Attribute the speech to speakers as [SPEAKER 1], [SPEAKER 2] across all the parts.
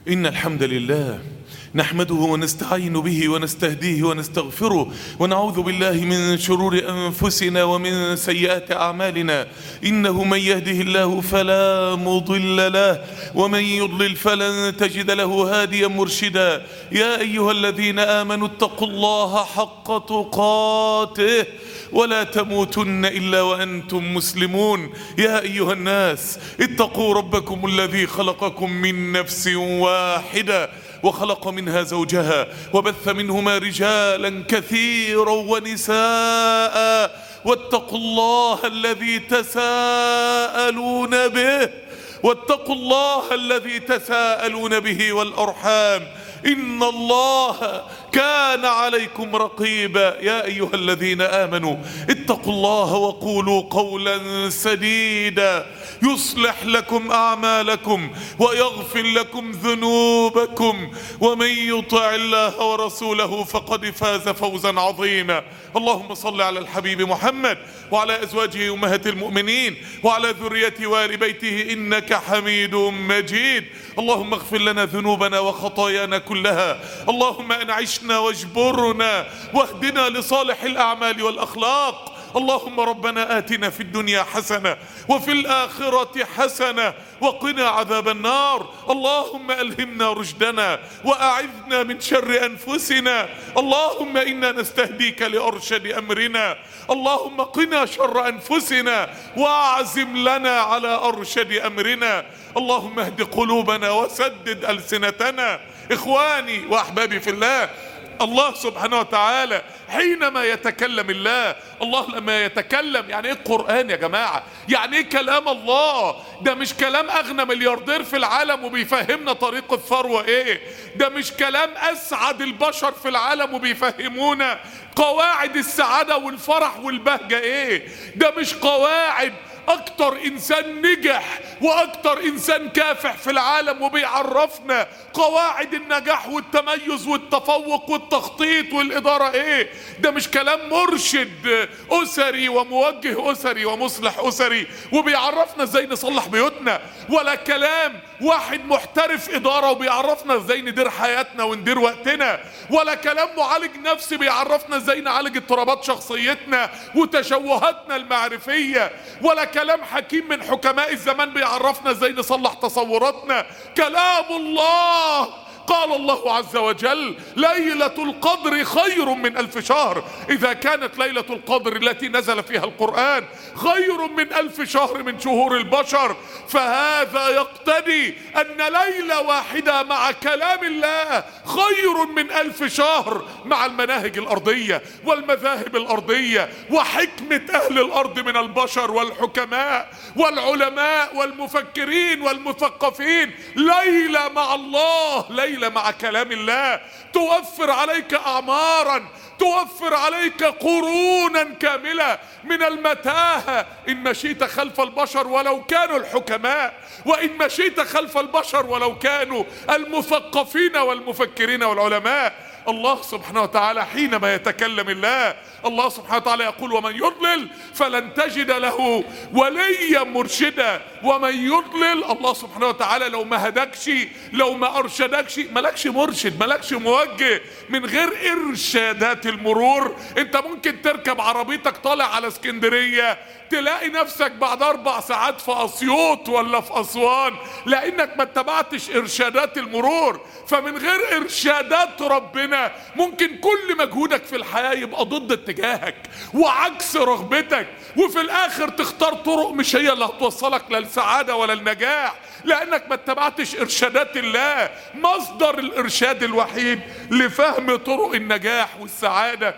[SPEAKER 1] إن الحمد لله نحمده ونستعين به ونستهديه ونستغفره ونعوذ بالله من شرور أنفسنا ومن سيئات أعمالنا. إنه من يهده الله فلا مضل له ومن يضلل فلن تجد له هاديا مرشدا. يا أيها الذين آمنوا اتقوا الله حق تقاته ولا تموتن إلا وأنتم مسلمون. يا أيها الناس اتقوا ربكم الذي خلقكم من نفس واحدة وخلق منها زوجها وبث منهما رجالا كثيرا ونساء واتقوا الله الذي تساءلون به والأرحام إن الله كان عليكم رقيبا. يا أيها الذين آمنوا اتقوا الله وقولوا قولا سديدا يصلح لكم أعمالكم ويغفر لكم ذنوبكم ومن يطع الله ورسوله فقد فاز فوزا عظيما. اللهم صل على الحبيب محمد وعلى أزواجه أمهات المؤمنين وعلى ذريته وآل بيته إنك حميد مجيد. اللهم اغفر لنا ذنوبنا وخطايانا كلها. اللهم أنعشنا واجبرنا واهدنا لصالح الأعمال والأخلاق. اللهم ربنا آتنا في الدنيا حسنة وفي الآخرة حسنة وقنا عذاب النار. اللهم ألهمنا رشدنا وأعذنا من شر أنفسنا. اللهم إنا نستهديك لأرشد أمرنا. اللهم قنا شر أنفسنا وأعزم لنا على أرشد أمرنا. اللهم اهد قلوبنا وسدد ألسنتنا. إخواني وأحبابي في الله، الله سبحانه وتعالى حينما يتكلم الله لما يتكلم، يعني ايه القرآن يا جماعة؟ يعني ايه كلام الله؟ ده مش كلام اغنى ملياردير في العالم وبيفهمنا طريق الثروة ايه، ده مش كلام اسعد البشر في العالم وبيفهمونا قواعد السعادة والفرح والبهجة ايه، ده مش قواعد اكتر انسان نجح واكتر انسان كافح في العالم وبيعرفنا قواعد النجاح والتميز والتفوق والتخطيط والاداره ايه، ده مش كلام مرشد اسري وموجه اسري ومصلح اسري وبيعرفنا ازاي نصلح بيوتنا، ولا كلام واحد محترف اداره وبيعرفنا ازاي ندير حياتنا وندير وقتنا، ولا كلام معالج نفسي بيعرفنا ازاي نعالج اضطرابات شخصيتنا وتشوهاتنا المعرفيه، ولا كلام حكيم من حكماء الزمان بيعرفنا ازاي نصلح تصوراتنا. كلام الله. قال الله عز وجل: ليلة القدر خير من 1000 شهر. إذا كانت ليلة القدر التي نزل فيها القرآن خير من 1000 شهر من شهور البشر، فهذا يقتضي أن ليلة واحدة مع كلام الله خير من 1000 شهر مع المناهج الأرضية والمذاهب الأرضية وحكمة أهل الأرض من البشر والحكماء والعلماء والمفكرين والمثقفين. ليلة مع الله، ليلة مع كلام الله توفر عليك أعمارا، توفر عليك قرونا كاملة من المتاهة إن مشيت خلف البشر ولو كانوا الحكماء، وإن مشيت خلف البشر ولو كانوا المثقفين والمفكرين والعلماء. الله سبحانه وتعالى حينما يتكلم الله سبحانه وتعالى يقول: ومن يضلل فلن تجد له وليا مرشدا. ومن يضلل، الله سبحانه وتعالى لو ما هدكش، لو ما ارشدكش، ملكش مرشد، ملكش موجه. من غير ارشادات المرور انت ممكن تركب عربيتك طالع على اسكندرية تلاقي نفسك بعد 4 ساعات في اسيوط ولا في اسوان، لانك ما اتبعتش ارشادات المرور. فمن غير ارشادات ربنا ممكن كل مجهودك في الحياة يبقى ضد اتجاهك وعكس رغبتك، وفي الاخر تختار طرق مش هي اللي هتوصلك للسعادة ولا النجاح، لانك ما اتبعتش ارشادات الله، مصدر الارشاد الوحيد لفهم طرق النجاح والسعادة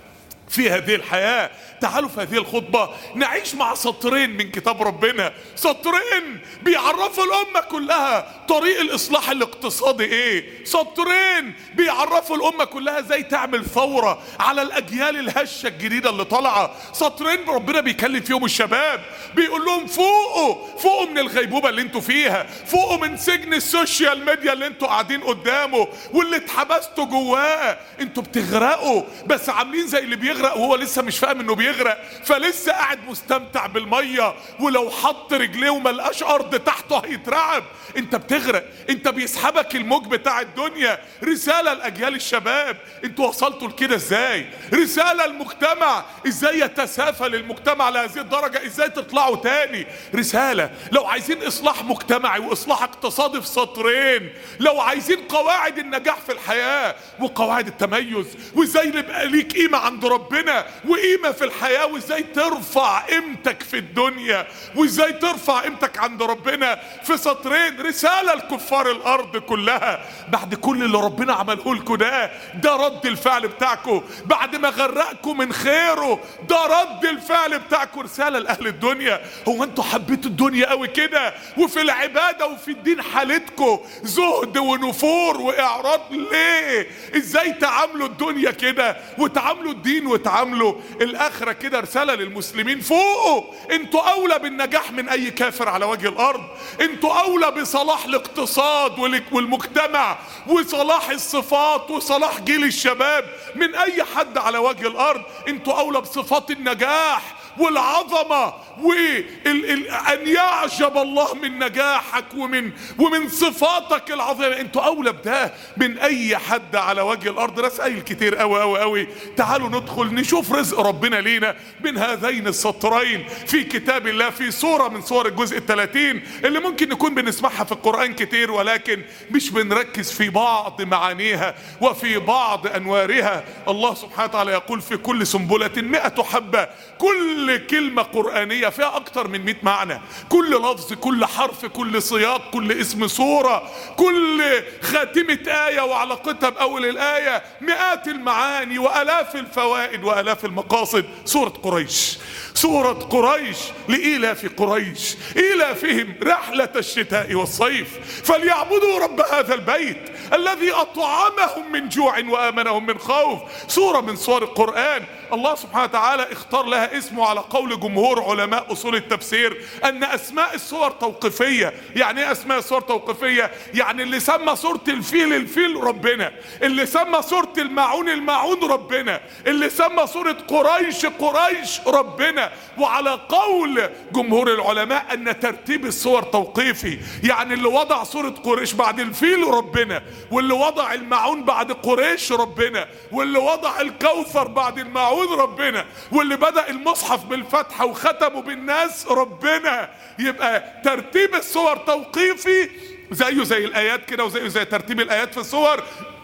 [SPEAKER 1] في هذه الحياة. تعالوا في هذه الخطبة نعيش مع سطرين من كتاب ربنا، سطرين بيعرفوا الأمة كلها طريق الإصلاح الاقتصادي ايه، سطرين بيعرفوا الأمة كلها ازاي تعمل ثورة على الأجيال الهشة الجديدة اللي طالعة، سطرين ربنا بيكلم فيهم الشباب بيقول لهم: فوقوا من الغيبوبة اللي انتوا فيها، فوقوا من سجن السوشيال ميديا اللي انتوا قاعدين قدامه واللي اتحبستوا جواه. انتوا بتغرقوا، بس عاملين زي اللي بيغرق وهو لسه مش فاهم انه بيغرق. بيغرق فلسه قاعد مستمتع بالميه، ولو حط رجليه وما لقاش ارض تحته هيترعب. انت بتغرق، انت بيسحبك الموج بتاع الدنيا. رساله لاجيال الشباب، انتوا وصلتوا لكده ازاي؟ رساله المجتمع، ازاي يتسافل المجتمع لهذه الدرجه؟ ازاي تطلعوا تاني؟ رساله لو عايزين اصلاح مجتمعي واصلاح اقتصادي في سطرين، لو عايزين قواعد النجاح في الحياه وقواعد التميز، وازاي نبقى ليك قيمه عند ربنا وقيمه في الحياه، وازاي ترفع قيمتك في الدنيا، وازاي ترفع قيمتك عند ربنا، في سطرين. رساله لكفار الارض كلها بعد كل اللي ربنا عمله لكم ده رد الفعل بتاعكم بعد ما غرقكم من خيره، ده رد الفعل بتاعكم. رساله لاهل الدنيا، هو انتوا حبيتوا الدنيا قوي كده؟ وفي العباده وفي الدين حالتكم زهد ونفور واعراض ليه؟ ازاي تعاملوا الدنيا كده وتعاملوا الدين وتعاملوا الاخره كده؟ رساله للمسلمين، فوقوا، انتوا اولى بالنجاح من اي كافر على وجه الارض. انتوا اولى بصلاح الاقتصاد والمجتمع وصلاح الصفات وصلاح جيل الشباب من اي حد على وجه الارض. انتوا اولى بصفات النجاح والعظمه ان يعجب الله من نجاحك ومن صفاتك العظيمه. انتوا اولى بده من اي حد على وجه الارض. رسائل كتير قوي قوي قوي. تعالوا ندخل نشوف رزق ربنا لينا من هذين السطرين في كتاب الله، في سوره من سور الجزء 30 اللي ممكن نكون بنسمعها في القران كتير ولكن مش بنركز في بعض معانيها وفي بعض انوارها. الله سبحانه وتعالى يقول: في كل سنبله 100 حبه. كل كلمة قرآنية فيها أكتر من 100 معنى، كل لفظ، كل حرف، كل سياق، كل اسم سورة، كل خاتمة آية وعلاقتها بأول الآية، مئات المعاني وآلاف الفوائد وآلاف المقاصد. سورة قريش، سورة قريش لإيلاف قريش إيلافهم رحلة الشتاء والصيف فليعبدوا رب هذا البيت الذي أطعمهم من جوع وآمنهم من خوف. سورة من سور القرآن الله سبحانه وتعالى اختار لها اسمه على قول جمهور علماء أصول التفسير أن أسماء السور توقيفية. يعني ايه أسماء السور توقيفية؟ يعني اللي سمى سورة الفيل الفيل ربنا، اللي سمى سورة الماعون الماعون ربنا، اللي سمى سورة قريش قريش ربنا. وعلى قول جمهور العلماء أن ترتيب السور توقيفي، يعني اللي وضع سورة قريش بعد الفيل ربنا، واللي وضع الماعون بعد قريش ربنا، واللي وضع الكوثر بعد الماعون ربنا، واللي بدأ المصحف بالفتحة وختمه بالناس ربنا. يبقى ترتيب السور توقيفي زيه زي الآيات كده، وزيه زي ترتيب الآيات في السور.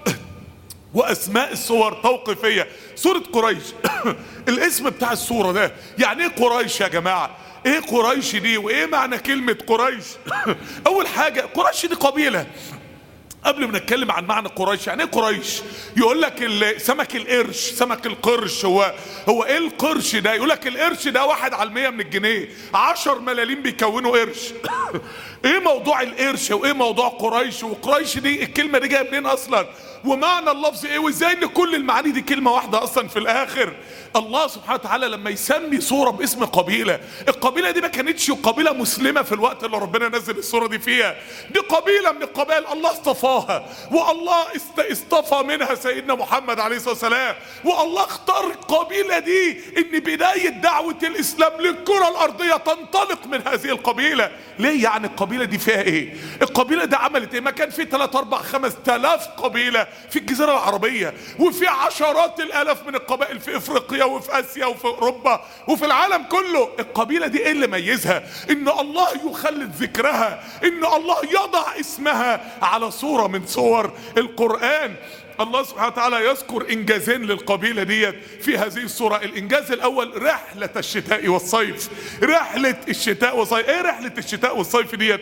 [SPEAKER 1] وأسماء السور توقيفية. سورة قريش الاسم بتاع السورة ده يعني ايه قريش يا جماعة؟ ايه قريش دي وايه معنى كلمة قريش؟ اول حاجة قريش دي قبيلة. قبل ما نتكلم عن معنى قريش، يعني ايه قريش؟ يقول لك سمك القرش، سمك القرش. هو ايه القرش ده؟ يقول لك القرش ده 1 على 100 من الجنيه، 10 ملاليم بيكونوا قرش. ايه موضوع القرش وايه موضوع قريش؟ وقريش دي الكلمة دي جايه منين اصلا؟ ومعنى اللفظ ايه؟ وازاي ان كل المعاني دي كلمة واحدة اصلا في الاخر؟ الله سبحانه وتعالى لما يسمي سورة باسم قبيلة، القبيلة دي ما كانتش قبيلة مسلمة في الوقت اللي ربنا نزل السورة دي فيها، دي قبيلة من القبائل الله اصطفاها، والله اصطفى منها سيدنا محمد عليه الصلاة والسلام. والله اختار القبيلة دي ان بداية دعوة الاسلام للكرة الارضية تنطلق من هذه القبيلة. ليه يعني؟ القبيلة دي فيها ايه؟ القبيلة دي عملت ايه؟ ما كان في 3 4 5 آلاف قبيلة في الجزيرة العربية، وفي عشرات الالاف من القبائل في افريقيا وفي اسيا وفي اوروبا وفي العالم كله. القبيلة دي ايه اللي ميزها؟ ان الله يخلد ذكرها، ان الله يضع اسمها على صورة من صور القرآن. الله سبحانه وتعالى يذكر انجازين للقبيلة ديت في هذه السورة. الانجاز الاول رحلة الشتاء والصيف. رحلة الشتاء والصيف، ايه رحلة الشتاء والصيف ديت؟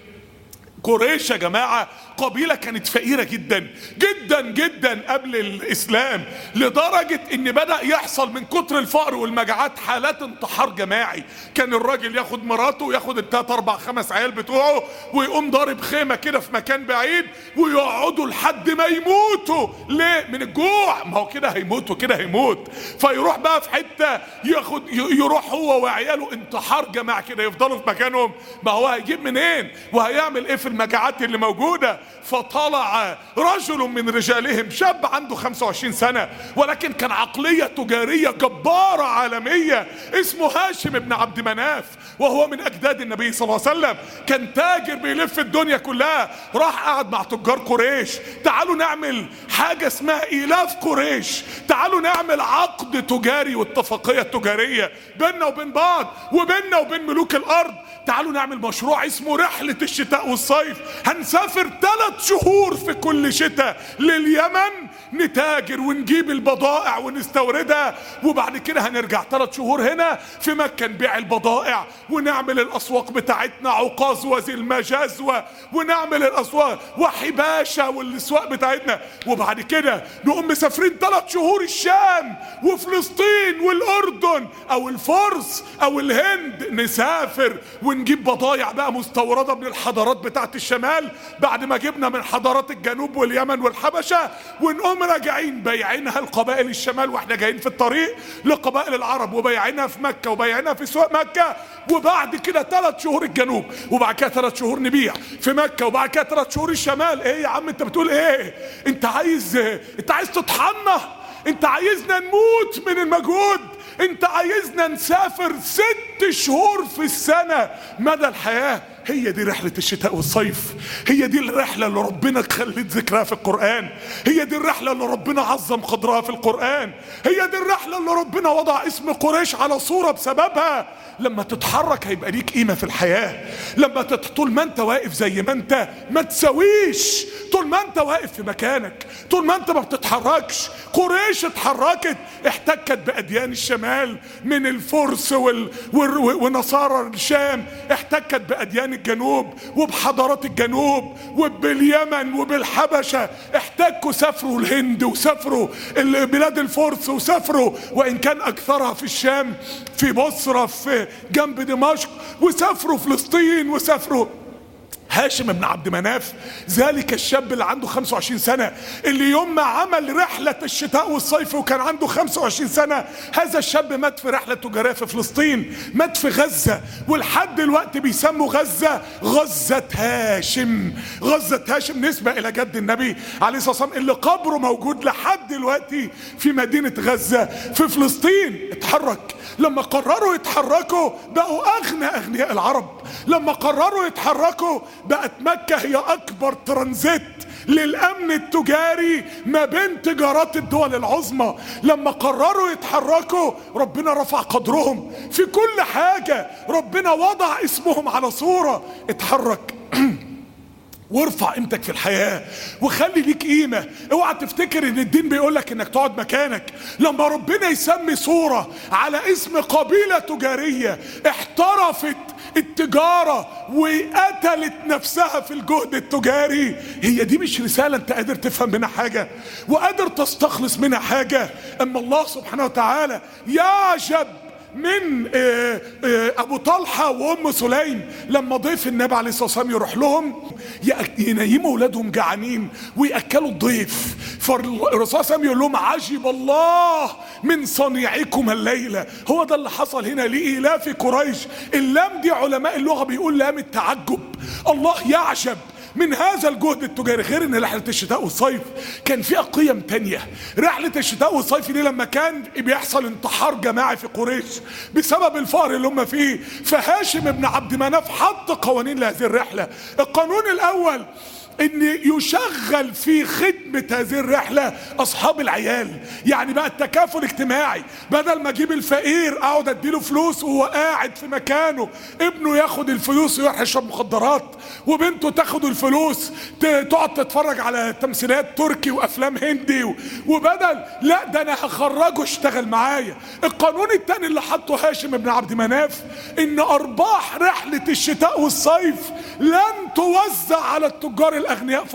[SPEAKER 1] قريش يا جماعة قبيلة كانت فقيرة جدا جدا جدا قبل الإسلام، لدرجة إن بدأ يحصل من كتر الفقر والمجاعات حالات انتحار جماعي. كان الراجل ياخد مراته وياخد ال3 4 5 عيال بتوعه ويقوم ضارب خيمة كده في مكان بعيد ويقعدوا لحد ما يموتوا. ليه؟ من الجوع. ما هو كده هيموت وكده هيموت. فيروح بقى في حتة يروح هو وعياله انتحار جماعي كده، يفضلوا في مكانهم. ما هو هيجيب منين وهيعمل ايه في في المجاعات اللي موجودة. فطلع رجل من رجالهم، شاب عنده 25 سنة ولكن كان عقلية تجارية جبارة عالمية، اسمه هاشم بن عبد مناف، وهو من أجداد النبي صلى الله عليه وسلم. كان تاجر بيلف الدنيا كلها. راح قعد مع تجار قريش، تعالوا نعمل حاجة اسمها إيلاف قريش، تعالوا نعمل عقد تجاري واتفاقية تجارية بيننا وبين بعض وبيننا وبين ملوك الأرض. تعالوا نعمل مشروع اسمه رحلة الشتاء والصيف، هنسافر 3 شهور في كل شتاء لليمن نتاجر ونجيب البضائع ونستوردها، وبعد كده هنرجع 3 شهور هنا في مكة نبيع البضائع ونعمل الأسواق بتاعتنا، عكاظ وذي المجازوة، ونعمل الأسواق وحباشة والأسواق بتاعتنا، وبعد كده نقوم مسافرين 3 شهور الشام وفلسطين والأردن أو الفرس أو الهند، نسافر ونجيب بضائع بقى مستوردة من الحضارات بتاعت الشمال بعد ما جبنا من حضارات الجنوب واليمن والحبشة، ونقوم راجعين بايعينها لقبائل الشمال واحنا جايين في الطريق لقبائل العرب، وبايعينها في مكة وبايعينها في سوق مكة. وبعد كده 3 شهور الجنوب، وبعد كده 3 شهور نبيع في مكة، وبعد كده 3 شهور الشمال. ايه يا عم انت بتقول ايه؟ انت عايز تطحنا؟ انت عايزنا نموت من المجهود؟ انت عايزنا نسافر 6 شهور في السنة مدى الحياة؟ هي دي رحلة الشتاء والصيف، هي دي الرحلة اللي ربنا خلت ذكرها في القرآن، هي دي الرحلة اللي ربنا عظم قدرها في القرآن، هي دي الرحلة اللي ربنا وضع اسم قريش على صورة بسببها. لما تتحرك هيبقى ليك قيمة في الحياة. لما طول ما انت واقف زي ما انت ما تسويش، طول ما انت واقف في مكانك، طول ما انت ما بتتحركش. قريش اتحركت، احتكت بأديان الشمال من الفرس ونصارى الشام، احتكت بأديان الجنوب وبحضارات الجنوب وباليمن وبالحبشة، احتكوا، سافروا الهند وسافروا بلاد الفرس وسافروا، وإن كان أكثرها في الشام في بصرة في جنب دمشق، وسافروا فلسطين وسافروا. هاشم بن عبد مناف ذلك الشاب اللي عنده 25 سنة، اللي يوم ما عمل رحلة الشتاء والصيف وكان عنده 25 سنة، هذا الشاب مات في رحلة تجارية في فلسطين، مات في غزة، ولحد دلوقتي بيسموا غزة غزة هاشم. غزة هاشم نسبة إلى جد النبي عليه الصلاة والسلام اللي قبره موجود لحد دلوقتي في مدينة غزة في فلسطين. اتحرك. لما قرروا يتحركوا بقوا أغنى أغنياء العرب. لما قرروا يتحركوا بقت مكة هي أكبر ترانزيت للأمن التجاري ما بين تجارات الدول العظمى. لما قرروا يتحركوا ربنا رفع قدرهم في كل حاجة، ربنا وضع اسمهم على صورة. اتحرك وارفع قيمتك في الحياة وخلي ليك قيمة. اوعى تفتكر ان الدين بيقولك انك تقعد مكانك. لما ربنا يسمي صورة على اسم قبيلة تجارية احترفت التجارة وقتلت نفسها في الجهد التجاري، هي دي مش رسالة انت قادر تفهم منها حاجة وقادر تستخلص منها حاجة؟ اما الله سبحانه وتعالى يعجب من ابو طلحة وام سليم لما ضيف النبي عليه الصلاة والسلام يروح لهم ينيموا اولادهم جعانين ويأكلوا الضيف، فالرسول صلى الله عليه وسلم يقول لهم عجب الله من صنيعكم الليلة. هو ده اللي حصل هنا لإيلاف قريش. اللام دي علماء اللغة بيقول لام التعجب. الله يعجب من هذا الجهد التجاري. غير ان رحلة الشتاء والصيف كان فيها قيم تانية. رحلة الشتاء والصيف دي لما كان بيحصل انتحار جماعي في قريش بسبب الفقر اللي هم فيه، فهاشم بن عبد مناف حط قوانين لهذه الرحلة. القانون الاول ان يشغل في خدمة هذه الرحلة اصحاب العيال، يعني بقى التكافل اجتماعي. بدل ما اجيب الفقير اقعد اديله فلوس وهو قاعد في مكانه، ابنه ياخد الفلوس ويروح يشرب مخدرات، وبنته تاخد الفلوس تقعد تتفرج على تمثيليات تركي وافلام هندي، وبدل لا ده انا هخرجه اشتغل معايا. القانون الثاني اللي حطه هاشم بن عبد مناف ان ارباح رحلة الشتاء والصيف لن توزع على التجار الاغنياء فقط،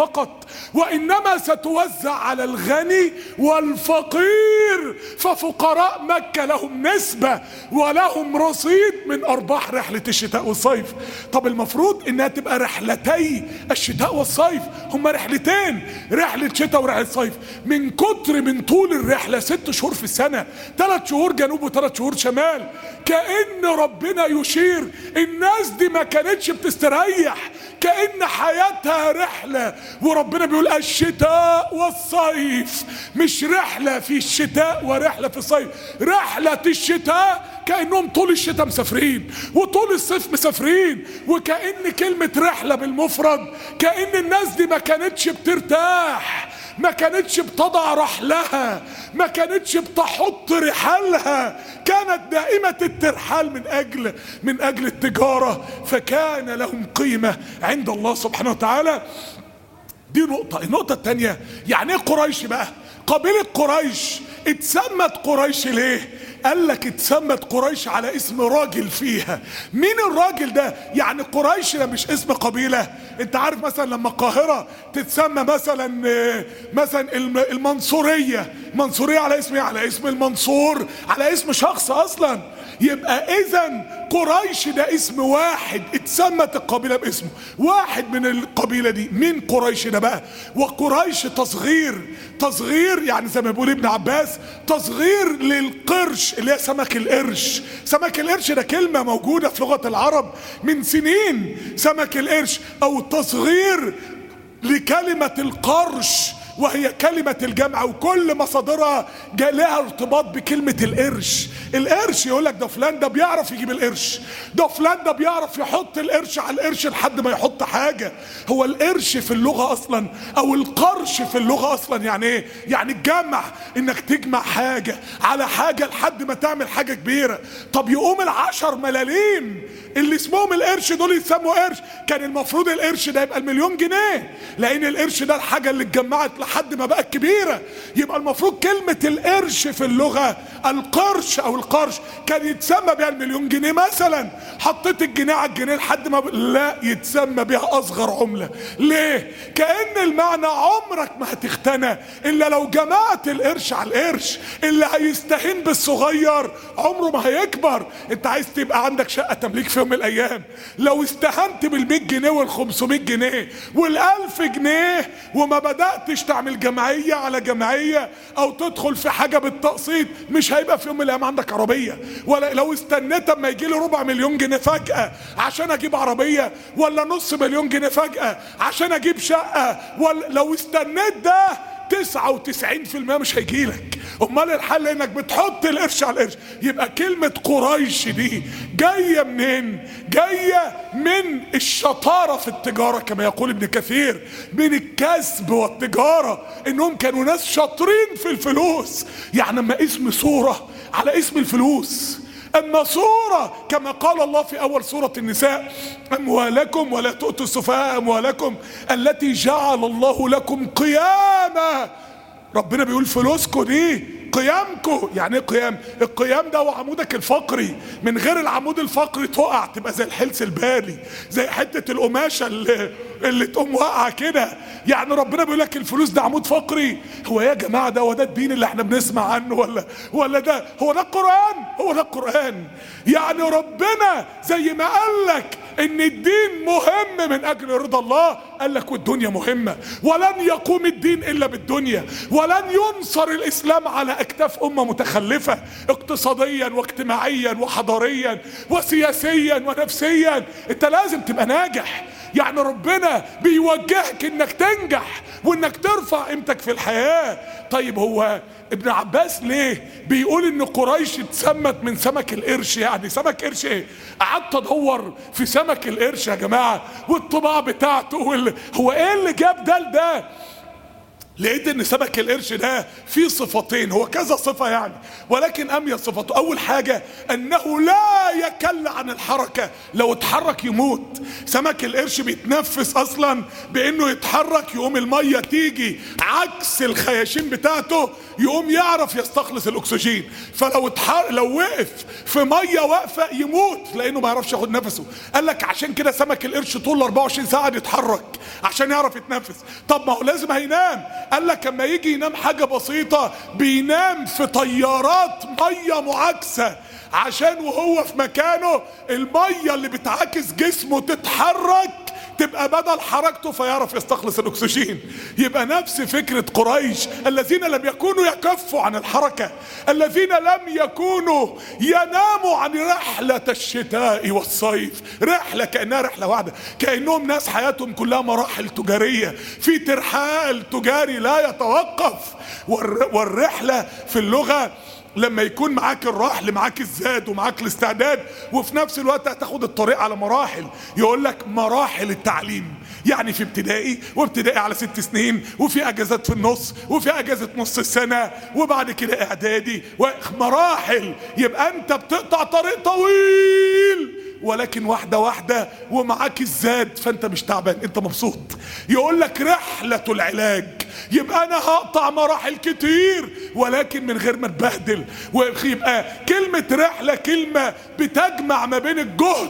[SPEAKER 2] وإنما ستوزع على الغني والفقير، ففقراء مكة لهم نسبة ولهم رصيد من أرباح رحلة الشتاء والصيف. طب المفروض إنها تبقى رحلتي الشتاء والصيف، هما رحلتين، رحلة شتاء ورحلة صيف. من كتر من طول الرحلة 6 شهور في السنة، 3 شهور جنوب و3 شهور شمال، كأن ربنا يشير الناس دي ما كانتش بتستريح، كأن حياتها رحلة. وربنا بيقول الشتاء والصيف، مش رحلة في الشتاء ورحلة في الصيف. رحلة الشتاء كأنهم طول الشتاء مسافرين وطول الصيف مسافرين، وكأن كلمة رحلة بالمفرد كأن الناس دي ما كانتش بترتاح، ما كانتش بتضع رحلها، ما كانتش بتحط رحالها، كانت دائمة الترحال من أجل التجارة، فكان لهم قيمة عند الله سبحانه وتعالى. دي نقطة. النقطة الثانية، يعني ايه قريش بقى؟ قبيلة قريش اتسمت قريش ليه؟ قال لك اتسمت قريش على اسم راجل فيها. مين الراجل ده؟ يعني قريش ده مش اسم قبيلة. انت عارف مثلا لما القاهرة تتسمى مثلا المنصورية، منصورية على اسم ايه؟ على اسم المنصور، على اسم شخص اصلا. يبقى اذا قريش ده اسم واحد، اتسمت القبيلة باسمه، واحد من القبيلة دي. مين قريش ده بقى؟ وقريش تصغير يعني زي ما بيقول ابن عباس، تصغير للقرش اللي هي سمك القرش. سمك القرش ده كلمة موجودة في لغة العرب من سنين، سمك القرش، او تصغير لكلمة القرش وهي كلمة الجمع، وكل مصادرها لها ارتباط بكلمة القرش. القرش يقول لك ده فلان ده بيعرف يجيب القرش، ده فلان ده بيعرف يحط القرش على القرش لحد ما يحط حاجة. هو القرش في اللغة اصلا او القرش في اللغة اصلا يعني ايه؟ يعني الجمع، انك تجمع حاجة على حاجة لحد ما تعمل حاجة كبيرة. طب يقوم ال10 ملاليم اللي اسمهم القرش دول يسموا قرش، كان المفروض القرش ده يبقى ال1,000,000 جنيه، لان القرش ده الحاجة اللي اتجمعت لحد ما بقت كبيرة. يبقى المفروض كلمة القرش في اللغة القرش او القرش كان يتسمى بها ال1,000,000 جنيه مثلا. حطيت الجنيه على الجنيه لحد ما لا، يتسمى بها اصغر عملة. ليه؟ كأن المعنى عمرك ما هتختنى الا لو جمعت القرش على القرش. اللي هيستهين بالصغير عمره ما هيكبر. انت عايز تبقى عندك شقة تمليك في يوم من الايام، لو استهنت بال100 جنيه وال500 جنيه وال1000 جنيه وما بدأتش تعمل جمعية على جمعية او تدخل في حاجة بالتقسيط، مش هيبقى في يوم من الايام عندك عربية. ولا لو استنيت اما يجي لي 250,000 جنيه فجأة عشان اجيب عربية، ولا 500,000 جنيه فجأة عشان اجيب شقة، ولا لو استنيت ده 99% مش هيجيلك. امال الحل انك بتحط القرش على القرش. يبقى كلمة قريش دي جاية منين؟ جاية من الشطارة في التجارة كما يقول ابن كثير، من الكسب والتجارة، انهم كانوا ناس شاطرين في الفلوس. يعني اما اسم صورة على اسم الفلوس، اما صورة كما قال الله في اول سورة النساء اموالكم ولا تؤتوا السفهاء اموالكم التي جعل الله لكم قياما. ربنا بيقول فلوسكم دي قيامكم. يعني ايه قيام؟ القيام ده هو عمودك الفقري، من غير العمود الفقري تقع، تبقى زي الحلس البالي، زي حتة القماشة اللي تقوم واقعة كده. يعني ربنا بيقول لك الفلوس ده عمود فقري. هو يا جماعة ده هو ده الدين اللي احنا بنسمع عنه ولا ده هو ده القرآن؟ هو ده القرآن. يعني ربنا زي ما قال لك ان الدين مهم من اجل رضا الله، قال لك والدنيا مهمة، ولن يقوم الدين الا بالدنيا، ولن ينصر الاسلام على اكتاف امة متخلفة اقتصاديا واجتماعيا وحضاريا وسياسيا ونفسيا. انت لازم تبقى ناجح. يعني ربنا بيوجهك انك تنجح وانك ترفع قيمتك في الحياة. طيب هو ابن عباس ليه بيقول ان قريش اتسمت من سمك القرش؟ يعني سمك قرش ايه؟ قعدت ادور في سمك القرش يا جماعة والطباع بتاعته هو ايه اللي جاب ده لده؟ لقيت ان سمك القرش ده فيه صفتين، هو كذا صفة يعني، ولكن اميز صفته اول حاجة انه لا يكل عن الحركة، لو اتحرك يموت. سمك القرش بيتنفس اصلا بانه يتحرك، يقوم المية تيجي عكس الخياشيم بتاعته يقوم يعرف يستخلص الاكسجين، فلو لو وقف في مية واقفة يموت لانه ما يعرفش ياخد نفسه. قال لك عشان كده سمك القرش طول 24 ساعة يتحرك عشان يعرف يتنفس. طب ما هو لازم هينام، قال لك اما يجي ينام حاجة بسيطة بينام في طيارات مية معاكسة، عشان وهو في مكانه المية اللي بتعاكس جسمه تتحرك تبقى بدل حركته فيعرف يستخلص الاكسجين. يبقى نفس فكرة قريش، الذين لم يكونوا يكفوا عن الحركة، الذين لم يكونوا يناموا عن رحلة الشتاء والصيف، رحلة كأنها رحلة واحدة، كأنهم ناس حياتهم كلها مراحل تجارية في ترحال تجاري لا يتوقف. والرحلة في اللغة لما يكون معاك الرحل، معاك الزاد ومعاك الاستعداد، وفي نفس الوقت هتاخد الطريق على مراحل. يقول لك مراحل التعليم، يعني في ابتدائي، وابتدائي على 6 سنين، وفي اجازات في النص، وفي اجازة نص السنة، وبعد كده اعدادي، ومراحل. يبقى انت بتقطع طريق طويل ولكن واحدة واحدة ومعاك الزاد، فانت مش تعبان، انت مبسوط. يقول لك رحلة العلاج، يبقى انا هقطع مراحل كتير ولكن من غير ما اتبهدل. ويبقى كلمة رحلة كلمة بتجمع ما بين الجهد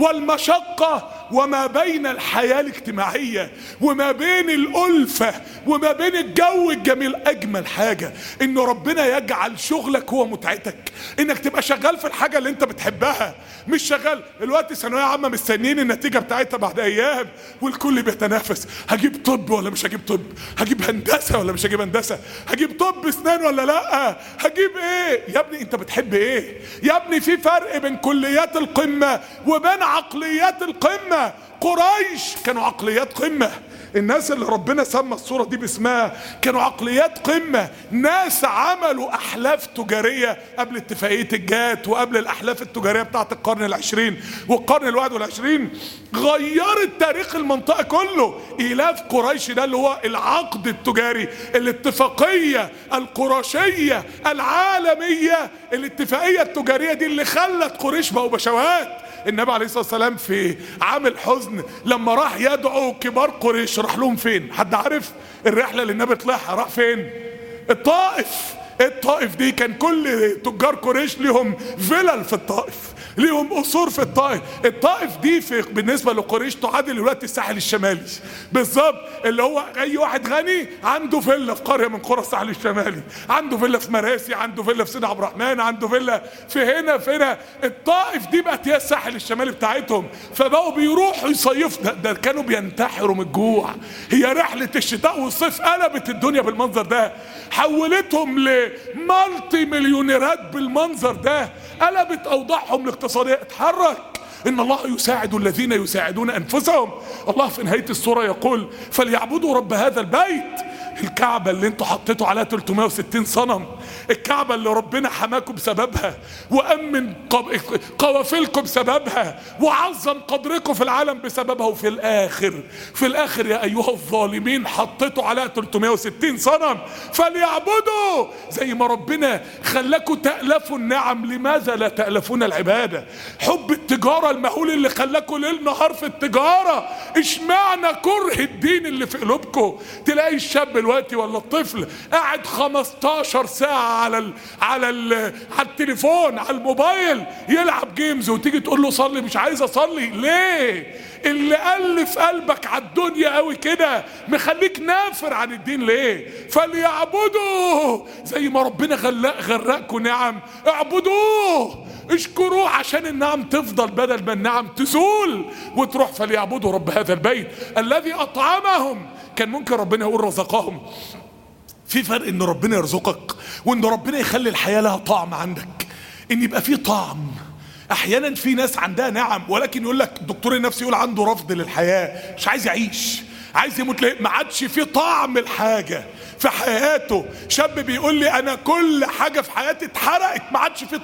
[SPEAKER 2] والمشقة وما بين الحياة الاجتماعية وما بين الألفة وما بين الجو الجميل. أجمل حاجة إن ربنا يجعل شغلك هو متعتك، إنك تبقى شغال في الحاجة اللي أنت بتحبها، مش شغال الوقت ثانوية عامة مستنيين النتيجة بتاعتها بعد أيام والكل بيتنافس، هجيب طب ولا مش هجيب طب، هجيب هندسة ولا مش هجيب هندسة، هجيب طب اسنان ولا لا، هجيب ايه؟ يا ابني انت بتحب ايه؟ يا ابني في فرق بين كليات القمة وبين عقليات القمة. قريش كانوا عقليات قمة، الناس اللي ربنا سمى الصورة دي باسمها كانوا عقليات قمة، ناس عملوا أحلاف تجارية قبل اتفاقية الجات وقبل الأحلاف التجارية بتاعت القرن العشرين والقرن ال21، غيرت تاريخ المنطقة كله. إيلاف قريش ده اللي هو العقد التجاري، الاتفاقية القرشية العالمية، الاتفاقية التجارية دي اللي خلت قريش بقوا بشوات. النبي عليه الصلاة والسلام في عام الحزن لما راح يدعو كبار قريش راح لهم فين؟ حد عارف؟ الرحلة اللي النبي طلعها راح فين؟ الطائف. الطائف دي كان كل تجار قريش ليهم فلل في الطائف، ليهم قصور في الطائف. الطائف دي بالنسبة لقريش تعادل دلوقتي الساحل الشمالي بالظبط، اللي هو اي واحد غني عنده فيلا في قرية من قرى الساحل الشمالي، عنده فيلا في مراسي، عنده فيلا في سيدي عبد الرحمن، عنده فيلا في هنا في هنا. الطائف دي بقت هي الساحل الشمالي بتاعتهم، فبقوا بيروحوا يصيفوا. ده كانوا بينتحروا من الجوع. هي رحلة الشتاء والصيف قلبت الدنيا بالمنظر ده، حولتهم لمالتي مليونيرات بالمنظر ده، قلبت اوضاعهم الاقتصادية. اتحرك، ان الله يساعد الذين يساعدون انفسهم. الله في نهاية السورة يقول فليعبدوا رب هذا البيت. الكعبة اللي انتوا حطيتوا عليها 360 صنم، الكعبة اللي ربنا حماكم بسببها وأمن قوافلكم بسببها وعظم قدركم في العالم بسببها، وفي الآخر يا أيها الظالمين حطيتوا عليها 360 صنم. فليعبدوا، زي ما ربنا خلاكم تألفوا النعم لماذا لا تألفون العبادة؟ حب التجارة المهول اللي خلاكم ليل نهار في التجارة، اشمعنى كره الدين اللي في قلوبكم؟ تلاقي الشاب دلوقتي ولا الطفل قاعد 15 ساعة على التليفون على الموبايل يلعب جيمز، وتيجي تقول له صلي مش عايز اصلي. ليه؟ اللي ألف قلبك على الدنيا قوي كده مخليك نافر عن الدين ليه؟ فليعبدوا، زي ما ربنا غرقكم نعم اعبدوه، اشكروه عشان النعم تفضل بدل ما النعم تزول وتروح. فليعبدوا رب هذا البيت الذي أطعمهم. كان ممكن ربنا يقول رزقهم. في فرق ان ربنا يرزقك وان ربنا يخلي الحياة لها طعم عندك، ان يبقى فيه طعم. احيانا في ناس عندها نعم ولكن يقول لك الدكتور النفسي يقول عنده رفض للحياة، مش عايز يعيش. عايز يموت ليه؟ ما عادش فيه طعم الحاجة في حياته. شاب بيقول لي انا كل حاجة في حياتي اتحرقت، ما عادش فيه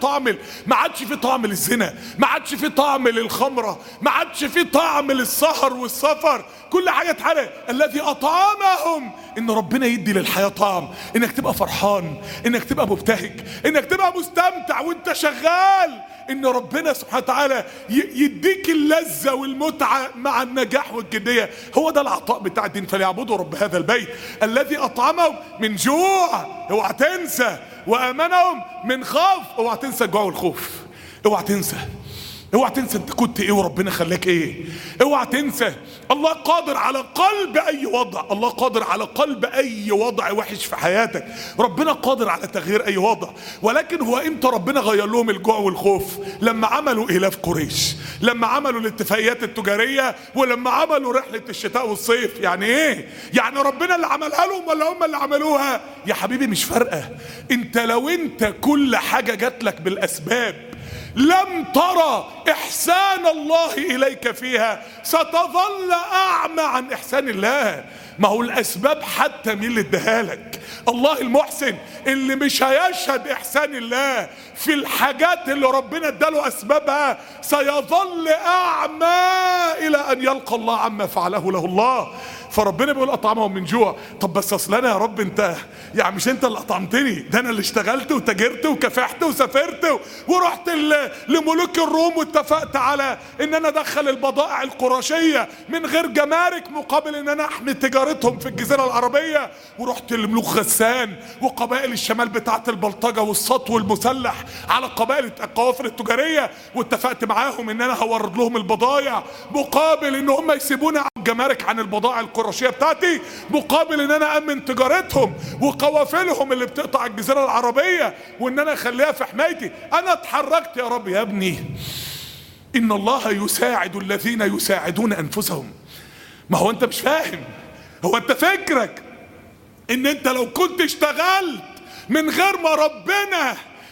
[SPEAKER 2] طعم للزنا، ما عادش فيه طعم للخمرة، ما عادش فيه طعم للسهر والسفر، كل حاجة اتحرقت. الذي اطعمهم، ان ربنا يدي للحياة طعم، انك تبقى فرحان، انك تبقى مبتهج، انك تبقى مستمتع وانت شغال، ان ربنا سبحانه وتعالى يديك اللذة والمتعة مع النجاح والجدية. هو ده العطاء بتاع الدين. فليعبدوا رب هذا البيت الذي اطعمهم من جوع، اوعى تنسى، وامنهم من خوف. اوعى تنسى الجوع والخوف، اوعى تنسى انت كنت ايه وربنا خلاك ايه. اوعى تنسى الله قادر على قلب اي وضع، الله قادر على قلب اي وضع وحش في حياتك، ربنا قادر على تغيير اي وضع. ولكن هو امتى ربنا غير لهم الجوع والخوف؟ لما عملوا الاف قريش، لما عملوا الاتفاقيات التجارية، ولما عملوا رحلة الشتاء والصيف. يعني ايه؟ يعني ربنا اللي عملها لهم ولا هم اللي عملوها؟ يا حبيبي مش فارقة. انت لو انت كل حاجة جات لك بالاسباب لم ترى احسان الله اليك فيها، ستظل اعمى عن احسان الله. ما هو الاسباب حتى مين اللي اداها لك؟ الله المحسن اللي مش هيشهد احسان الله في الحاجات اللي ربنا اداله اسبابها سيظل اعمى الى ان يلقى الله عما فعله له الله. فربنا بيقول اطعمهم من جوع. طب بس اصل انا يا رب انت يعني مش انت اللي اطعمتني، ده انا اللي اشتغلت وتاجرت وكافحت وسافرت ورحت لملوك الروم واتفقت على ان انا ادخل البضائع القرشيه من غير جمارك مقابل ان انا احمي تجارتهم في الجزيره العربيه، ورحت لملوك غسان وقبائل الشمال بتاعه البلطجه والسطو المسلح على القوافل التجاريه، واتفقت معاهم ان انا هورد لهم البضائع مقابل ان هم يسيبوني جمارك عن البضائع القرشيه بتاعتي، مقابل ان انا امن تجارتهم وقوافلهم اللي بتقطع الجزيره العربيه، وان انا اخليها في حمايتي. انا اتحركت يا رب. يا ابني ان الله يساعد الذين يساعدون انفسهم. ما هو انت مش فاهم، هو انت فكرك ان انت لو كنت اشتغلت من غير ما ربنا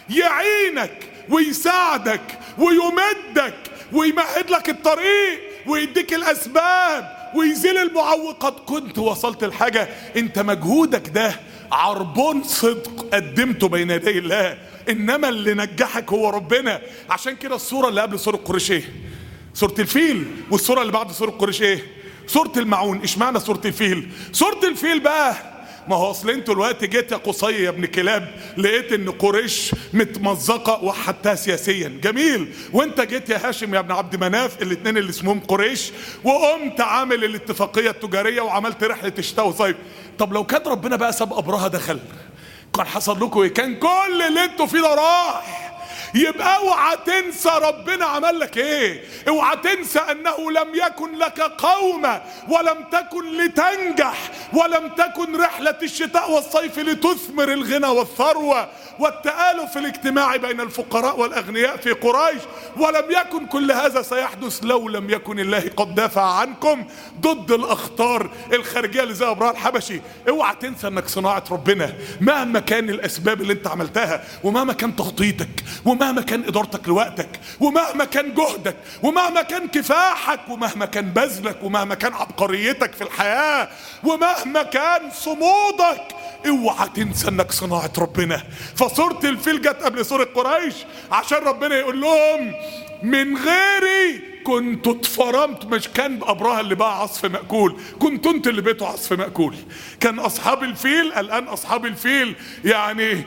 [SPEAKER 2] يعينك ويساعدك ويمدك ويمهد لك الطريق ويديك الاسباب ويزيل المعوقات كنت وصلت لحاجة؟ انت مجهودك ده عربون صدق قدمته بين يدي الله، انما اللي نجحك هو ربنا. عشان كده الصورة اللي قبل سورة قريش ايه؟ سورة الفيل. والصورة اللي بعد سورة قريش ايه؟ سورة المعون. ايش معنى سورة الفيل؟ سورة الفيل بقى ما هو اصل انتوا الوقت جيت يا قصي يا ابن كلاب لقيت ان قريش متمزقه وحتى سياسيا جميل، وانت جيت يا هاشم يا ابن عبد مناف الاثنين اللي اسمهم قريش وقمت عامل الاتفاقيه التجاريه وعملت رحله الشتاء وصيف. طب لو كان ربنا بقى ساب ابرهه دخل كان حصل لكم ايه؟ كان كل اللي انتوا فيه ده راح. يبقى اوعى تنسى ربنا عمل لك ايه، اوعى تنسى انه لم يكن لك قوما ولم تكن لتنجح ولم تكن رحلة الشتاء والصيف لتثمر الغنى والثروة والتآلف الاجتماعي بين الفقراء والأغنياء في قريش، ولم يكن كل هذا سيحدث لو لم يكن الله قد دافع عنكم ضد الأخطار الخارجية اللي زي أبرهة الحبشي. اوعى تنسى انك صناعة ربنا مهما كان الأسباب اللي انت عملتها، ومهما كان تخطيطك، ومهما كان إدارتك لوقتك، ومهما كان جهدك، ومهما كان كفاحك، ومهما كان بذلك، ومهما كان عبقريتك في الحياة، ومهما كان صمودك، اوعى تنسى انك صناعة ربنا. فسورة الفيل جت قبل سورة قريش عشان ربنا يقول لهم من غيري كنتوا اتفرمت. مش كان أبرهة اللي بقى عصف مأكول، كنتوا انتوا اللي بقيتوا عصف مأكول. كان أصحاب الفيل، الآن أصحاب الفيل يعني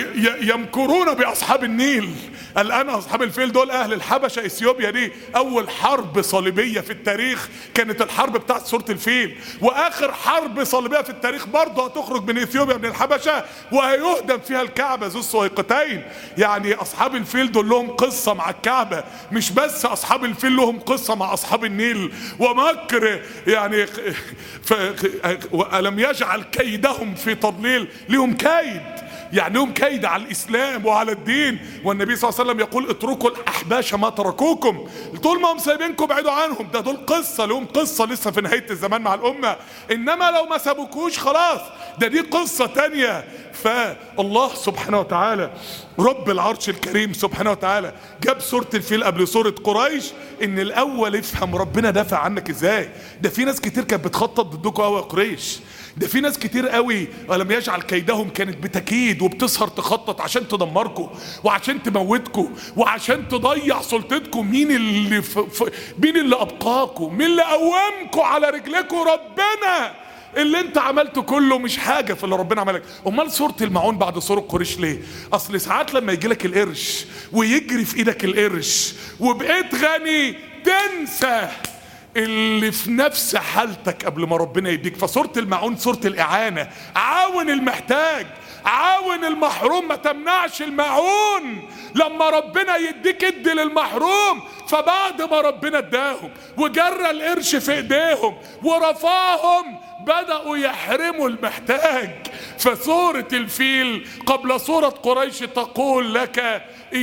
[SPEAKER 2] يمكرون بأصحاب النيل. الآن أصحاب الفيل دول أهل الحبشة. إثيوبيا دي أول حرب صليبية في التاريخ كانت الحرب بتاعت سورة الفيل، وآخر حرب صليبية في التاريخ برضه هتخرج من إثيوبيا من الحبشة وهيهدم فيها الكعبة ذو السويقتين. يعني أصحاب الفيل دول لهم قصة مع الكعبة، مش بس أصحاب الفيل لهم قصة مع أصحاب النيل ومكر. يعني ألم يجعل كيدهم في تضليل، لهم كيد يعني لهم كيد على الاسلام وعلى الدين. والنبي صلى الله عليه وسلم يقول اتركوا الاحباش ما تركوكم، طول ما هم سايبينكم ابعدوا عنهم، ده دول قصه لهم قصه لسه في نهايه الزمان مع الامه، انما لو ما سابوكوش خلاص ده دي قصه تانيه. فالله سبحانه وتعالى رب العرش الكريم سبحانه وتعالى جاب سورة الفيل قبل سورة قريش، ان الاول افهم ربنا دافع عنك ازاي. ده في ناس كتير كانت بتخطط ضدكم قوي يا قريش، ده في ناس كتير قوي ولم يجعل كيدهم كانت بتكيد وبتسهر تخطط عشان تدمركم وعشان تموتكم وعشان تضيع سلطتكم. مين اللي ابقاكم؟ مين اللي قومكم على رجلكم؟ ربنا. اللي انت عملته كله مش حاجه في اللي ربنا عملك. امال سوره المعون بعد سوره قريش ليه؟ اصل ساعات لما يجي لك القرش ويجري في ايدك القرش وبقيت غني تنسى اللي في نفس حالتك قبل ما ربنا يديك. فسوره المعون سوره الاعانه، عاون المحتاج، عاون المحروم، ما تمنعش المعون. لما ربنا يديك ادي للمحروم. فبعد ما ربنا اداهم وجرى القرش في ايديهم ورفعهم بدأوا يحرموا المحتاج. فسورة الفيل قبل سورة قريش تقول لك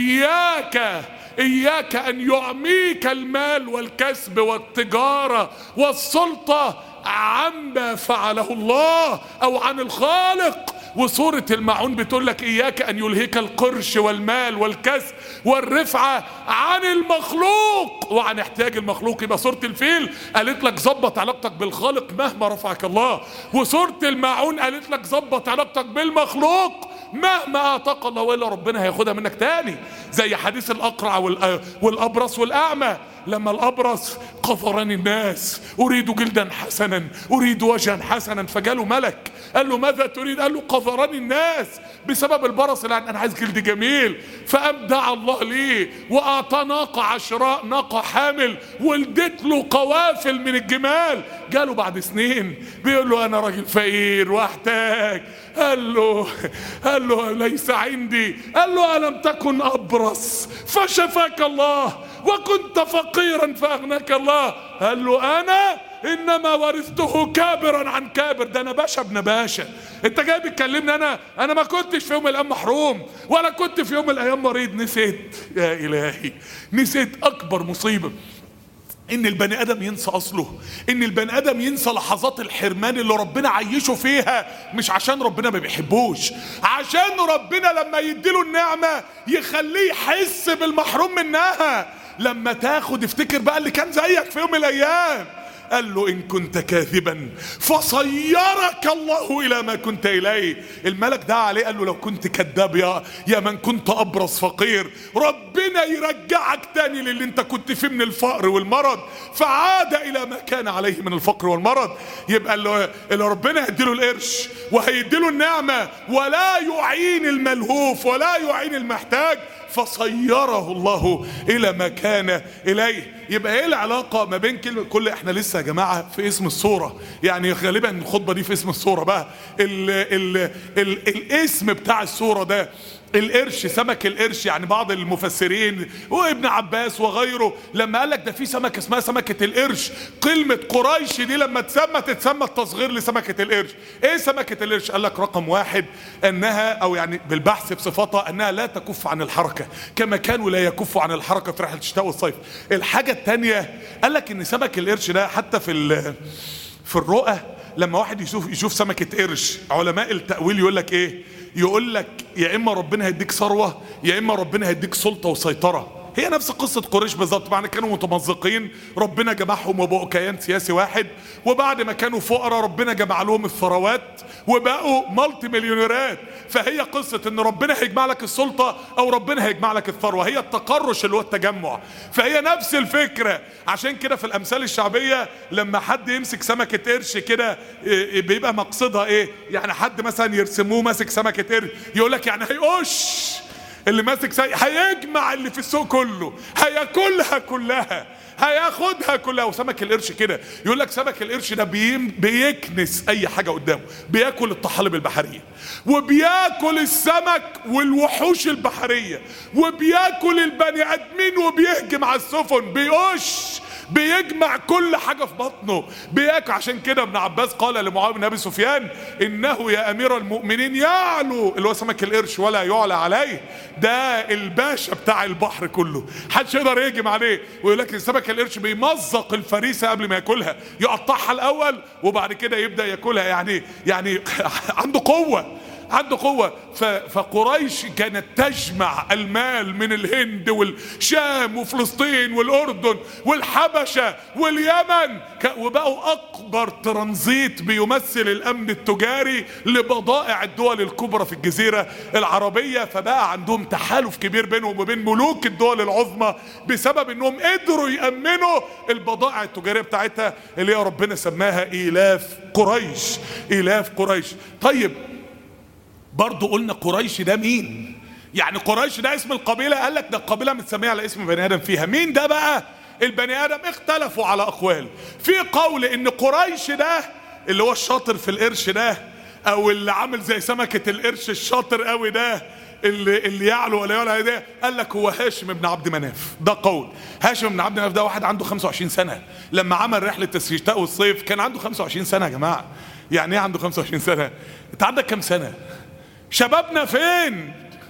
[SPEAKER 2] إياك أن يعميك المال والكسب والتجارة والسلطة عما فعله الله أو عن الخالق. وسورة المعون بتقول لك إياك أن يلهيك القرش والمال والكسب والرفعة عن المخلوق وعن احتياج المخلوق. يبقى سورة الفيل قالت لك ظبط علاقتك بالخالق مهما رفعك الله، وسورة المعون قالت لك ظبط علاقتك بالمخلوق مهما اعطاك الله، والا ربنا هياخدها منك تاني. زي حديث الأقرع والأبرص والأعمى. لما الأبرص قذرني الناس أريد جلدا حسنا أريد وجها حسنا، فجاله ملك قال له ماذا تريد؟ قال له قذرني الناس بسبب البرص اللي أنا عايز جلد جميل. فقام دعا الله ليه وأعطى ناقة عشراء، ناقة حامل ولدت له قوافل من الجمال. جاله بعد سنين بيقول له أنا راجل فقير وأحتاج. قال له ليس عندي. قال له ألم تكن أبرص فشفاك الله وكنت فقيرا فأغناك الله؟ قال له أنا إنما ورثته كابرا عن كابر. ده أنا باشا ابن باشا، أنت جاي بتكلمني أنا ما كنتش في يوم من الأيام محروم ولا كنت في يوم من الأيام مريض. نسيت يا إلهي، نسيت أكبر مصيبة ان البني ادم ينسى اصله، ان البني ادم ينسى لحظات الحرمان اللي ربنا عيشه فيها، مش عشان ربنا ما بيحبوش، عشان ربنا لما يديله النعمة يخليه يحس بالمحروم منها. لما تاخد افتكر بقى اللي كان زيك في يوم من الايام. قال له إن كنت كاذبا فصيرك الله إلى ما كنت إليه. الملك دعا عليه قال له لو كنت كذاب يا من كنت أبرص فقير، ربنا يرجعك تاني للي انت كنت فيه من الفقر والمرض، فعاد إلى ما كان عليه من الفقر والمرض. يبقى اللي ربنا يديله القرش وهيديله النعمة ولا يعين الملهوف ولا يعين المحتاج، فصيره الله إلى ما كان إليه. يبقى ايه العلاقة ما بين كل احنا لسه يا جماعة في اسم السورة، يعني غالبا الخطبة دي في اسم السورة بقى. الاسم بتاع السورة ده القرش، سمك القرش. يعني بعض المفسرين وابن عباس وغيره لما قال لك ده في سمكة اسمها سمكة القرش، كلمة قريش دي لما تتسمى التصغير لسمكة القرش. ايه سمكة القرش؟ قال لك رقم واحد انها او يعني بالبحث بصفتها انها لا تكف عن الحركة كما كانوا لا يكفوا عن الحركة في رحلة الشتاء والصيف. الحاجة التانية قال لك ان سمك القرش ده حتى في الرؤى لما واحد يشوف سمكة قرش، علماء التأويل يقول لك ايه؟ يقول لك يا اما ربنا هيديك ثروة يا اما ربنا هيديك سلطة وسيطرة. هي نفس قصة قريش بالظبط، معنى كانوا متمزقين ربنا جمعهم وبقوا كيان سياسي واحد، وبعد ما كانوا فقراء ربنا جمع لهم الثروات وبقوا مالتي مليونيرات. فهي قصة ان ربنا هيجمع لك السلطة او ربنا هيجمع لك الثروة، هي التقرش اللي هو التجمع. فهي نفس الفكرة. عشان كده في الامثال الشعبية لما حد يمسك سمكة قرش كده بيبقى مقصدها ايه؟ يعني حد مثلا يرسموه ماسك سمكة قرش يقول لك يعني هيقش اللي ماسك هيجمع اللي في السوق كله، هياكلها كلها، هياخدها كلها. وسمك القرش كده يقول لك سمك القرش ده بيكنس اي حاجه قدامه، بياكل الطحالب البحريه وبياكل السمك والوحوش البحريه وبياكل البني ادمين وبيهجم على السفن، بيقش
[SPEAKER 1] بيجمع كل حاجة في بطنه بياكل. عشان كده ابن عباس قال لمعاوية بن ابي سفيان انه يا امير المؤمنين يعلو، اللي هو سمك القرش، ولا يعلى عليه. ده الباشا بتاع البحر كله، محدش يقدر يهجم عليه. ويقول لك سمك القرش بيمزق الفريسة قبل ما ياكلها، يقطعها الاول وبعد كده يبدأ ياكلها. يعني عنده قوة، عنده قوة. فقريش كانت تجمع المال من الهند والشام وفلسطين والأردن والحبشة واليمن، وبقوا أكبر ترانزيت بيمثل الأمن التجاري لبضائع الدول الكبرى في الجزيرة العربية. فبقى عندهم تحالف كبير بينهم وبين ملوك الدول العظمى بسبب انهم قدروا يأمنوا البضائع التجارية بتاعتها اللي هي ربنا سماها إيلاف قريش. إيلاف قريش. طيب برضو قلنا قريش ده مين؟ يعني قريش ده اسم القبيلة، قال لك ده القبيلة متسمية على اسم بني آدم فيها. مين ده بقى البني آدم؟ اختلفوا على أقوال. في قول ان قريش ده اللي هو الشاطر في القرش ده، او اللي عامل زي سمكة القرش الشاطر قوي ده، اللي يعلو ولا يعلى ده، قال لك هو هاشم بن عبد مناف. ده قول. هاشم بن عبد مناف ده واحد عنده 25 سنة لما عمل رحلة الشتاء والصيف، كان عنده 25 سنة يا جماعة. يعني ايه عنده 25 سنة؟ انت عندك كم سنة؟ شبابنا فين؟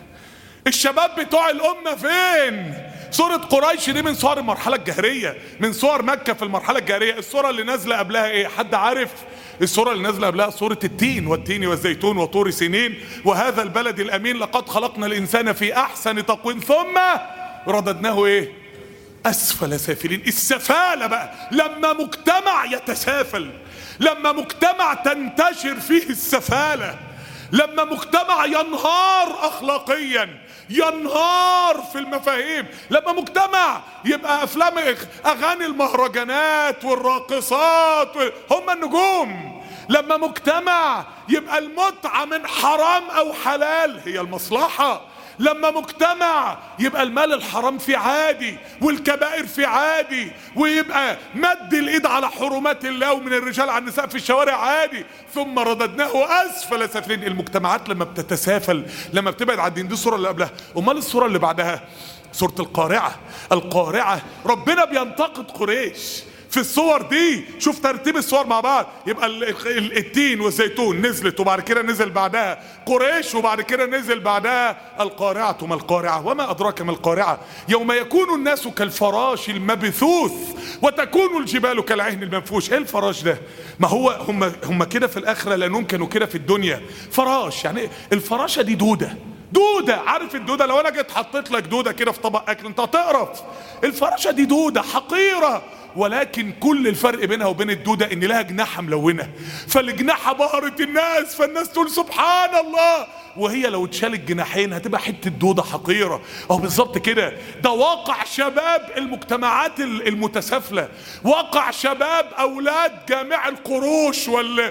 [SPEAKER 1] الشباب بتوع الأمة فين؟ سورة قريش دي من صور المرحلة الجاهلية، من صور مكة في المرحلة الجاهلية. السورة اللي نازلة قبلها ايه؟ حد عارف؟ السورة اللي نازلة قبلها سورة التين، والتين والزيتون وطور سينين وهذا البلد الأمين لقد خلقنا الإنسان في أحسن تقويم ثم رددناه ايه؟ أسفل سافلين. السفالة بقى لما مجتمع يتسافل، لما مجتمع تنتشر فيه السفالة، لما مجتمع ينهار اخلاقيا، ينهار في المفاهيم، لما مجتمع يبقى افلام اغاني المهرجانات والراقصات هم النجوم، لما مجتمع يبقى المتعة من حرام او حلال هي المصلحة، لما مجتمع يبقى المال الحرام فيه عادي والكبائر فيه عادي، ويبقى مد الايد على حرمات الله ومن الرجال على النساء في الشوارع عادي، ثم رددناه اسفل سافلين. المجتمعات لما بتتسافل، لما بتبعد عن الدين. دي الصورة اللي قبلها. امال الصورة اللي بعدها سورة القارعة. القارعة ربنا بينتقد قريش في الصور دي. شوف ترتيب الصور مع بعض. يبقى التين والزيتون نزلت، وبعد كده نزل بعدها قريش، وبعد كده نزل بعدها القارعة. ما القارعة؟ وما أدراك ما القارعة؟ يوم يكون الناس كالفراش المبثوث وتكون الجبال كالعهن المنفوش. ايه الفراش ده؟ ما هو هم كده في الآخرة لأنهم كانوا كده في الدنيا. فراش يعني الفراشة دي دودة. دودة، عارف الدودة؟ لو انا جيت حطيت لك دودة كده في طبق اكل انت هتقرف. الفراشة دي دودة حقيرة، ولكن كل الفرق بينها وبين الدودة ان لها جناحها ملونة، فالجناحة بهرت الناس، فالناس تقول سبحان الله. وهي لو اتشال الجناحين هتبقى حتة دودة حقيرة. اهو بالظبط كده. ده واقع شباب المجتمعات المتسافلة، واقع شباب اولاد جامع القروش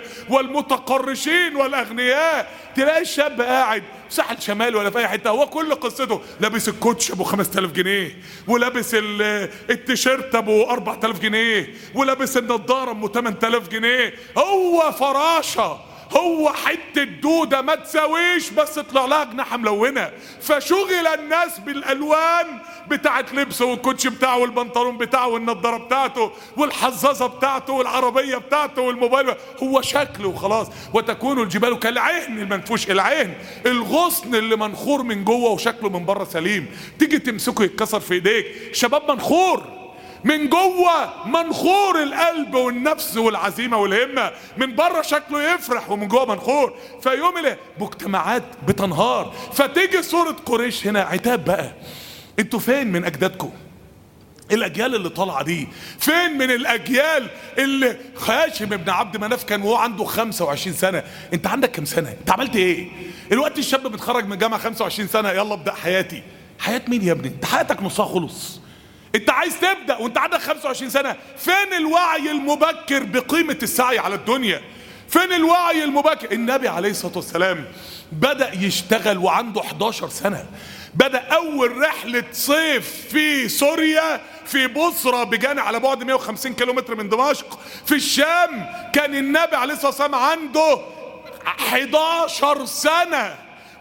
[SPEAKER 1] والمتقرشين والاغنياء. تلاقي الشاب قاعد ساحل شمال ولا في اي حته، هو كل قصته لابس الكوتش ابو 5000 جنيه، ولابس التيشيرت ابو 4000 جنيه، ولابس النضاره ام 8000 جنيه. هو فراشه، هو حته دوده ما تساويش، بس طلع لها جناحه ملونه. فشغل الناس بالالوان بتاعت لبسه والكوتش بتاعه والبنطلون بتاعه والنضاره بتاعته والحظاظه بتاعته والعربيه بتاعته والموبايل، هو شكله وخلاص. وتكون الجبال كالعهن المنفوش. العهن الغصن اللي منخور من جوه وشكله من بره سليم، تيجي تمسكه يتكسر في ايديك. شباب منخور من جوه، منخور القلب والنفس والعزيمه والهمه، من بره شكله يفرح ومن جوه منخور. فيوم مجتمعات بتنهار. فتيجي سورة قريش هنا عتاب بقى. انتوا فين من اجدادكم؟ الاجيال اللي طالعه دي فين من الاجيال اللي هاشم بن عبد مناف كان وهو عنده 25 سنه؟ انت عندك كم سنه؟ انت عملت ايه؟ الوقت الشاب بيتخرج من الجامعه 25 سنه، يلا ابدا حياتي. حياه مين يا ابني؟ انت حياتك نصها خلص. انت عايز تبدأ وانت عندك 25 سنة. فين الوعي المبكر بقيمة السعي على الدنيا؟ فين الوعي المبكر؟ النبي عليه الصلاة والسلام بدأ يشتغل وعنده 11 سنة. بدأ أول رحلة صيف في سوريا في بصرة بجانب على بعد 150 كيلومتر من دمشق في الشام. كان النبي عليه الصلاة والسلام عنده 11 سنة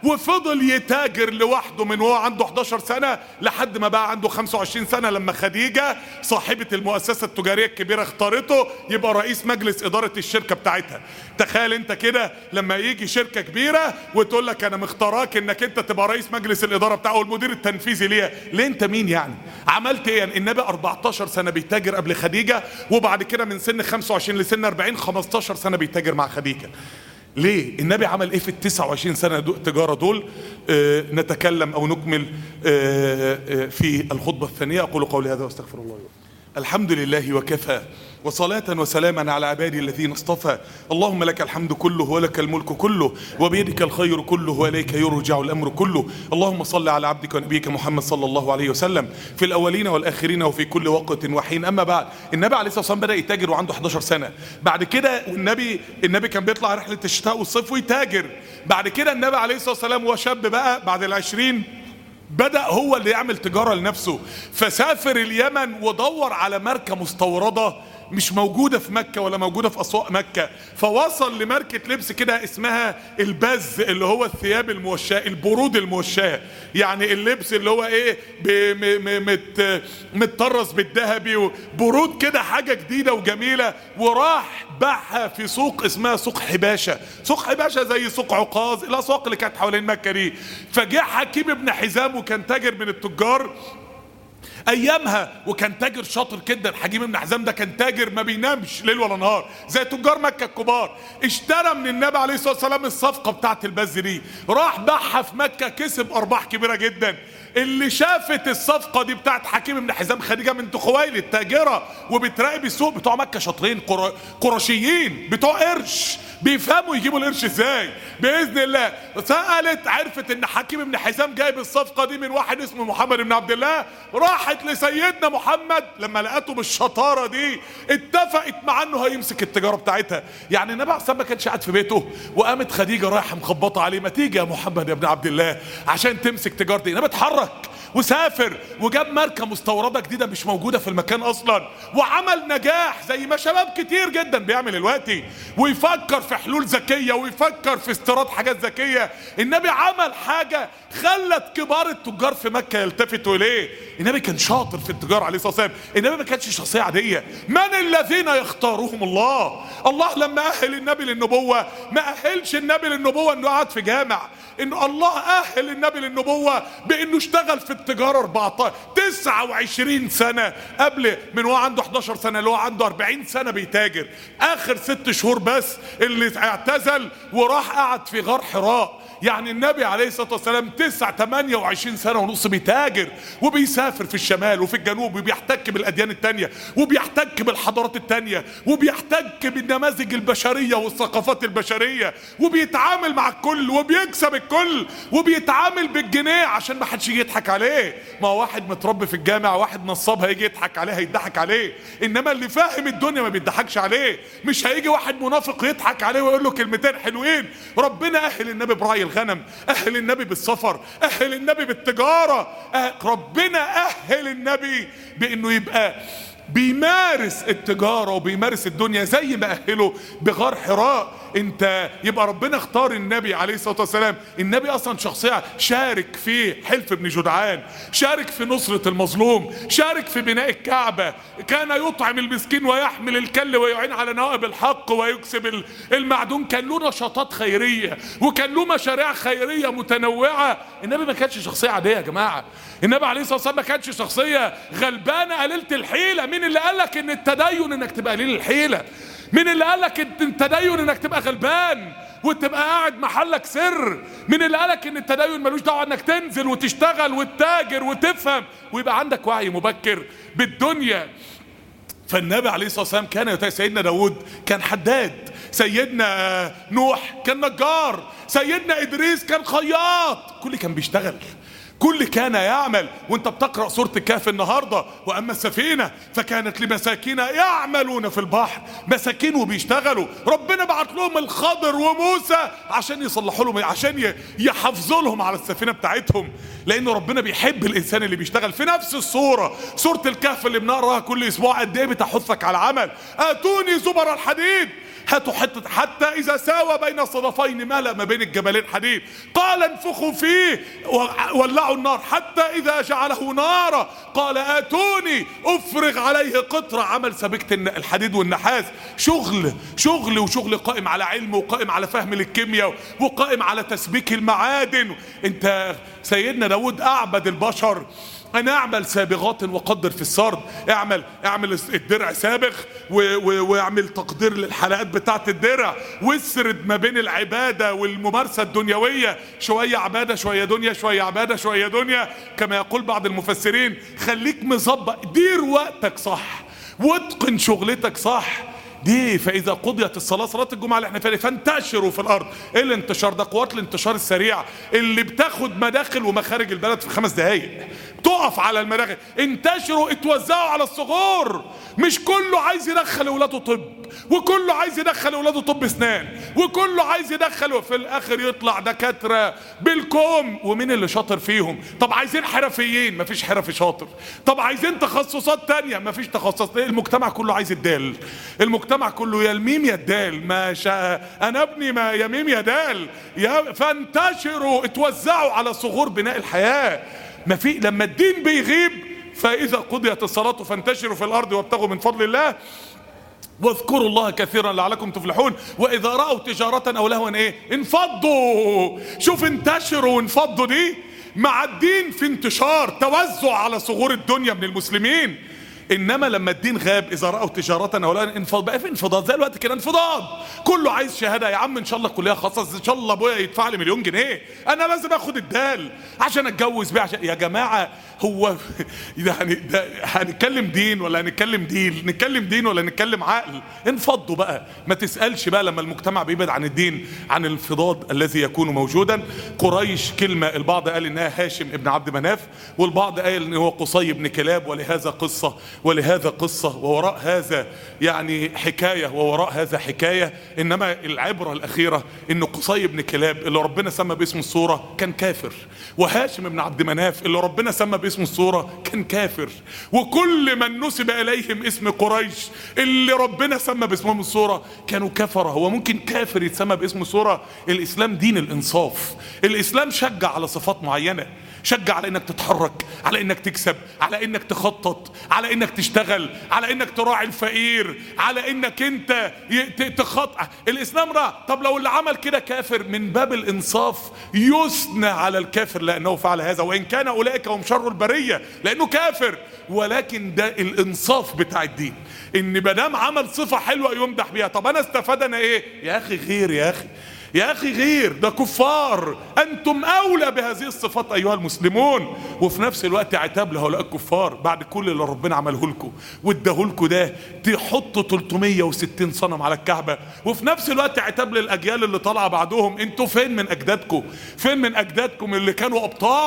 [SPEAKER 1] وفضل يتاجر لوحده من وهو عنده 11 سنة لحد ما بقى عنده 25 سنة، لما خديجة صاحبة المؤسسة التجارية الكبيرة اختارته يبقى رئيس مجلس إدارة الشركة بتاعتها. تخيل انت كده لما يجي شركة كبيرة وتقول لك انا مختاراك انك انت تبقى رئيس مجلس الإدارة بتاعه والمدير التنفيذي ليه انت مين يعني؟ عملت ايه يعني؟ النبي 14 سنة بيتاجر قبل خديجة، وبعد كده من سن 25 لسن 40 15 سنة بيتاجر مع خديجة. ليه؟ النبي عمل ايه في ال 29 سنة تجارة دول؟ نتكلم او نكمل في الخطبة الثانية. اقول قولي هذا واستغفر الله. الحمد لله وكفى، وصلاة وسلاما على عبادي الذين اصطفى. اللهم لك الحمد كله ولك الملك كله وبيدك الخير كله وإليك يرجع الأمر كله. اللهم صل على عبدك ونبيك محمد صلى الله عليه وسلم في الأولين والآخرين وفي كل وقت وحين. أما بعد، النبي عليه الصلاة والسلام بدأ يتاجر وعنده 11 سنة. بعد كده النبي كان بيطلع رحلة الشتاء والصيف ويتاجر. بعد كده النبي عليه الصلاة والسلام وهو شاب بقى بعد ال20 بدأ هو اللي يعمل تجارة لنفسه، فسافر اليمن ودور على ماركة مستوردة مش موجودة في مكة ولا موجودة في أسواق مكة، فوصل لماركة لبس كده اسمها البز، اللي هو الثياب الموشاة، البرود الموشاة، يعني اللبس اللي هو ايه متطرز بالذهبي وبرود كده، حاجة جديدة وجميلة. وراح باعها في سوق اسمها سوق حباشة. سوق حباشة زي سوق عكاظ، الأسواق اللي كانت حوالين مكة دي. فجاء حكيم بن حزام وكان تاجر من التجار ايامها، وكان تاجر شاطر جدا. حكيم بن حزام ده كان تاجر ما بينامش ليل ولا نهار زي تجار مكة الكبار. اشترى من النبي عليه الصلاة والسلام الصفقة بتاعت البز دي، راح باعها في مكة، كسب ارباح كبيرة جدا. اللي شافت الصفقة دي بتاعت حكيم بن حزام خديجة بنت خويلد التاجرة وبتراقب السوق. بتوع مكة شاطرين، قرشيين بتوع قرش، بيفهموا يجيبوا القرش ازاي باذن الله. سألت، عرفت ان حكيم بن حزام جايب الصفقة دي من واحد اسمه محمد بن عبد الله. راحت لسيدنا محمد لما لقته بالشطارة دي اتفقت مع انه هيمسك التجارة بتاعتها. يعني النبي عليه الصلاة والسلام ما كانش قاعد في بيته وقامت خديجة رايحة مخبطة عليه، ما تيجي يا محمد يا ابن عبد الله عشان تمسك تجارتي. النبي اتحرك وسافر وجاب ماركة مستوردة جديدة مش موجودة في المكان اصلا، وعمل نجاح زي ما شباب كتير جدا بيعمل دلوقتي، ويفكر في حلول ذكية ويفكر في استيراد حاجات ذكية. النبي عمل حاجة خلت كبار التجار في مكة يلتفتوا اليه. النبي كان شاطر في التجارة عليه الصلاة والسلام. النبي ما كانش شخصية عادية. من الذين يختارهم الله؟ الله لما أهل النبي للنبوة ما أهلش النبي للنبوة انه قعد في جامع، انه الله أهل النبي للنبوة بانه اشتغل في التجارة 29 سنة قبل، من هو عنده 11 سنة اللي هو عنده 40 سنة بيتاجر. اخر 6 شهور بس اللي اعتزل وراح قعد في غار حراء. يعني النبي عليه الصلاة والسلام 28 سنة ونص بيتاجر وبيسافر في الشمال وفي الجنوب، وبيحتك بالأديان التانية وبيحتك بالحضارات التانية وبيحتك بالنماذج البشرية والثقافات البشرية، وبيتعامل مع الكل وبيكسب الكل، وبيتعامل بالجنيه عشان ما حدش يجي يضحك عليه. ما هو واحد متربي في الجامع، واحد نصاب هيجي يضحك عليه هيضحك عليه، انما اللي فاهم الدنيا ما بيضحكش عليه. مش هيجي واحد منافق يضحك عليه ويقول له كلمتين حلوين. ربنا أهل النبي برعي الغنم، أهل النبي بالسفر، أهل النبي بالتجارة، ربنا أهل النبي بأنه يبقى بيمارس التجارة وبيمارس الدنيا زي ما أهله بغار حراء. انت يبقى ربنا اختار النبي عليه الصلاة والسلام. النبي اصلا شخصية شارك في حلف بن جدعان، شارك في نصرة المظلوم، شارك في بناء الكعبة، كان يطعم المسكين ويحمل الكل ويعين على نوائب الحق ويكسب المعدوم. كان له نشاطات خيرية وكان له مشاريع خيرية متنوعة. النبي ما كانش شخصية عادية يا جماعة. النبي عليه الصلاة والسلام ما كانش شخصية غلبانة قليلة الحيلة. مين اللي قالك ان التدين انك تبقى قليل الحيلة؟ مين اللي قالك ان التدين انك تبقى غلبان وتبقى قاعد محلك سر؟ مين اللي قالك ان التدين ملوش دعوه انك تنزل وتشتغل وتتاجر وتفهم ويبقى عندك وعي مبكر بالدنيا؟ فالنبي عليه الصلاه والسلام كان سيدنا داود كان حداد، سيدنا نوح كان نجار، سيدنا ادريس كان خياط، كل كان بيشتغل، كل كان يعمل. وانت بتقرأ سورة الكهف النهاردة، واما السفينة فكانت لمساكين يعملون في البحر، مساكين وبيشتغلوا. ربنا بعت لهم الخضر وموسى عشان يصلحوا لهم، عشان يحافظوا لهم على السفينة بتاعتهم، لان ربنا بيحب الانسان اللي بيشتغل. في نفس الصورة سورة الكهف اللي بنقراها كل اسبوع قد ايه بتحثك على عمل. اتوني زبر الحديد هاتوا حتى اذا ساوى بين صدفين، ملأ ما بين الجبلين حديد، قال انفخوا فيه ولعوا النار حتى اذا جعله نارا قال اتوني افرغ عليه قطرة. عمل سبيكة الحديد والنحاس. شغل قائم على علم، وقائم على فهم للكيمياء، وقائم على تسبيك المعادن. انت سيدنا داود اعبد البشر. انا اعمل سابغات وقدر في السرد، اعمل الدرع سابغ واعمل تقدير للحلقات بتاعت الدرع، واسرد ما بين العبادة والممارسة الدنيوية، شوية عبادة شوية دنيا، شوية عبادة شوية دنيا، كما يقول بعض المفسرين. خليك مظبط، دير وقتك صح، واتقن شغلتك صح. دي فاذا قضيت الصلاه، صلاه الجمعه اللي احنا فيها، فانتشروا في الارض. ايه الانتشار ده؟ قوات الانتشار السريع اللي بتاخد مداخل ومخارج البلد في 5 دقايق، تقف على المداخل. انتشروا، اتوزعوا على الصغور. مش كله عايز يدخل اولاده طب، وكله عايز يدخل اولاده طب اسنان، وكله عايز يدخل، وفي الاخر يطلع دكاتره بالكوم. ومين اللي شاطر فيهم؟ طب عايزين حرفيين، مفيش حرفي شاطر. طب عايزين تخصصات تانية، مفيش تخصصات. المجتمع كله عايز الدال، المجتمع كله يا الميم يا الدال. ما انا ابني ما يا ميم يا دال فانتشروا، اتوزعوا على صغور بناء الحياه. ما في لما الدين بيغيب، فاذا قضيت الصلاه فانتشروا في الارض وابتغوا من فضل الله واذكروا الله كثيرا لعلكم تفلحون. واذا راوا تجاره او لهوا انفضوا. شوف انتشروا وانفضوا، دي مع الدين في انتشار، توزع على صغور الدنيا من المسلمين. انما لما الدين غاب، اذا راوا تجاره او لا انفض، بقى في انفضاض زي الوقت كده، انفضاض. كله عايز شهاده. يا عم ان شاء الله كليه خاصه، ان شاء الله ابويا يدفع لي مليون جنيه، انا لازم اخد الدال عشان اتجوز بيه. عشان يا جماعه هو يعني ده هنتكلم دين ولا هنتكلم دين؟ نتكلم دين ولا نتكلم عقل؟ انفضوا بقى، ما تسالش بقى لما المجتمع بيبعد عن الدين، عن الانفضاض الذي يكون موجودا. قريش كلمه، البعض قال انها هاشم ابن عبد مناف، والبعض قال ان هو قصي بن كلاب، ولهذا قصة ووراء هذا يعني حكاية، ووراء هذا حكاية. إنما العبرة الأخيرة إن قصي بن كلاب اللي ربنا سمى باسم السورة كان كافر، وهاشم بن عبد مناف اللي ربنا سمى باسم السورة كان كافر، وكل من نسب إليهم اسم قريش اللي ربنا سمى باسمهم السورة كانوا كفرة. هو ممكن كافر يتسمى باسم السورة؟ الإسلام دين الإنصاف. الإسلام شجع على صفات معينة، شجع على انك تتحرك، على انك تكسب، على انك تخطط، على انك تشتغل، على انك تراعي الفقير، على انك انت تخطط. الاسلام طب لو اللي عمل كده كافر، من باب الانصاف يثنى على الكافر لانه فعل هذا، وان كان اولئك هم شر البريه لانه كافر. ولكن ده الانصاف بتاع الدين، ان مادام عمل صفه حلوه يمدح بيها. طب انا استفاد انا ايه؟ يا اخي غير، يا اخي غير، ده كفار، انتم اولى بهذه الصفات ايها المسلمون. وفي نفس الوقت عتاب لهؤلاء الكفار بعد كل اللي ربنا عمله لكم واداه لكم ده، تحطوا 360 صنم على الكعبه. وفي نفس الوقت عتاب للاجيال اللي طالعه بعدهم، انتوا فين من اجدادكم؟ فين من اجدادكم اللي كانوا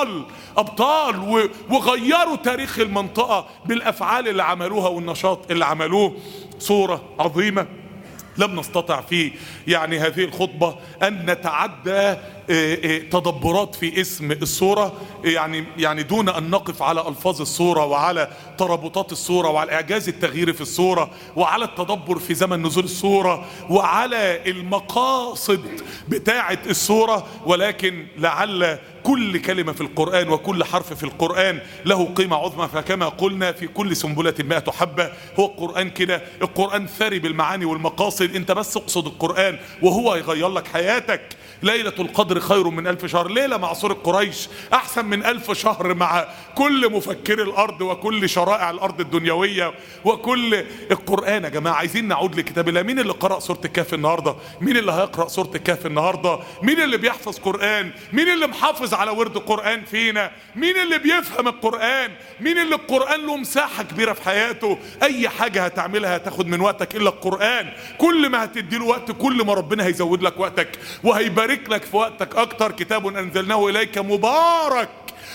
[SPEAKER 1] ابطال وغيروا تاريخ المنطقه بالافعال اللي عملوها والنشاط اللي عملوه؟ صوره عظيمه لم نستطع في يعني هذه الخطبة أن نتعدى تدبرات في اسم السورة، يعني دون أن نقف على ألفاظ السورة وعلى ترابطات السورة وعلى إعجاز التغيير في السورة وعلى التدبر في زمن نزول السورة وعلى المقاصد بتاعة السورة. ولكن لعل كل كلمة في القرآن وكل حرف في القرآن له قيمة عظمى، فكما قلنا في كل سنبلة 100 حبة. هو القرآن كده، القرآن ثري بالمعاني والمقاصد. انت بس اقصد القرآن وهو يغير لك حياتك. ليلة القدر خير من 1000 شهر، ليلة مع سورة قريش أحسن من 1000 شهر مع كل مفكري الأرض وكل شرائع الأرض الدنيوية وكل القرآن. يا جماعة عايزين نعود لكتاب الله. مين اللي قرأ سورة الكهف النهاردة؟ مين اللي هيقرأ سورة الكهف النهاردة؟ مين اللي بيحفظ قرآن؟ مين اللي محافظ على ورد قرآن فينا؟ مين اللي بيفهم القرآن؟ مين اللي القرآن له مساحة كبيرة في حياته؟ أي حاجة هتعملها هتاخد من وقتك إلا القرآن. كل ما هتديله وقت كل ما ربنا هيزود لك وقتك وهيبارك لك في وقتك أكتر. كتاب أنزلناه إليك مبارك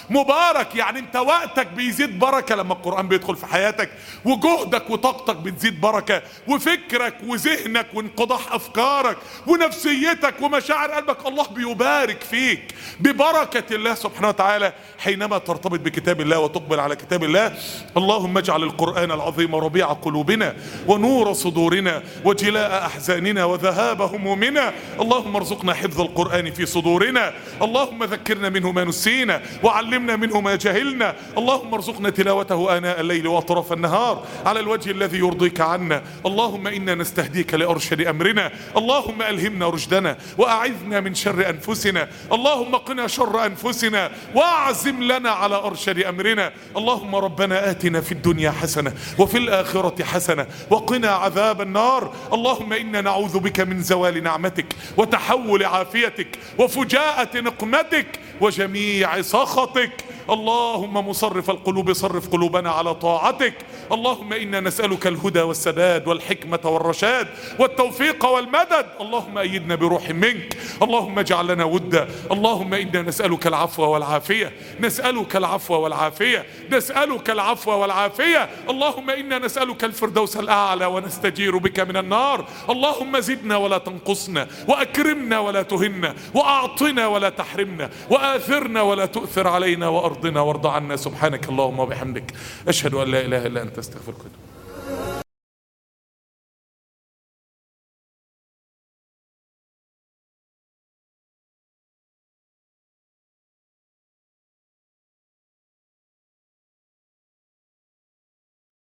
[SPEAKER 1] مبارك يعني انت وقتك بيزيد بركة لما القرآن بيدخل في حياتك، وجهدك وطاقتك بتزيد بركة، وفكرك وذهنك وانقضاح افكارك ونفسيتك ومشاعر قلبك الله بيبارك فيك ببركة الله سبحانه وتعالى حينما ترتبط بكتاب الله وتقبل على كتاب الله. اللهم اجعل القرآن العظيم ربيع قلوبنا ونور صدورنا وجلاء احزاننا وذهاب همومنا. اللهم ارزقنا حفظ القرآن في صدورنا، اللهم ذكرنا منه ما نسينا وعلمنا منه ما جهلنا. اللهم ارزقنا تلاوته آناء الليل وأطراف النهار على الوجه الذي يرضيك عنا. اللهم إنا نستهديك لأرشد أمرنا، اللهم ألهمنا رشدنا وأعذنا من شر أنفسنا، اللهم قنا شر أنفسنا واعزم لنا على أرشد أمرنا. اللهم ربنا آتنا في الدنيا حسنة وفي الآخرة حسنة وقنا عذاب النار. اللهم إنا نعوذ بك من زوال نعمتك وتحول عافيتك وفجاءة نقمتك وجميع سخطك. اللهم مصرف القلوب صرف قلوبنا على طاعتك. اللهم إنا نسألك الهدى والسداد والحكمة والرشاد والتوفيق والمدد. اللهم أيدنا بروح منك، اللهم اجعل لنا ودا. اللهم إنا نسألك العفو والعافية، نسألك العفو والعافية، نسألك العفو والعافية. اللهم إنا نسألك الفردوس الأعلى ونستجير بك من النار. اللهم زدنا ولا تنقصنا، وأكرمنا ولا تهنا، وأعطنا ولا تحرمنا، وآثرنا ولا تؤثر علينا، وأرضنا وارض عنا. سبحانك اللهم وبحمدك، أشهد أن لا إله إلا أنت، استغفرك.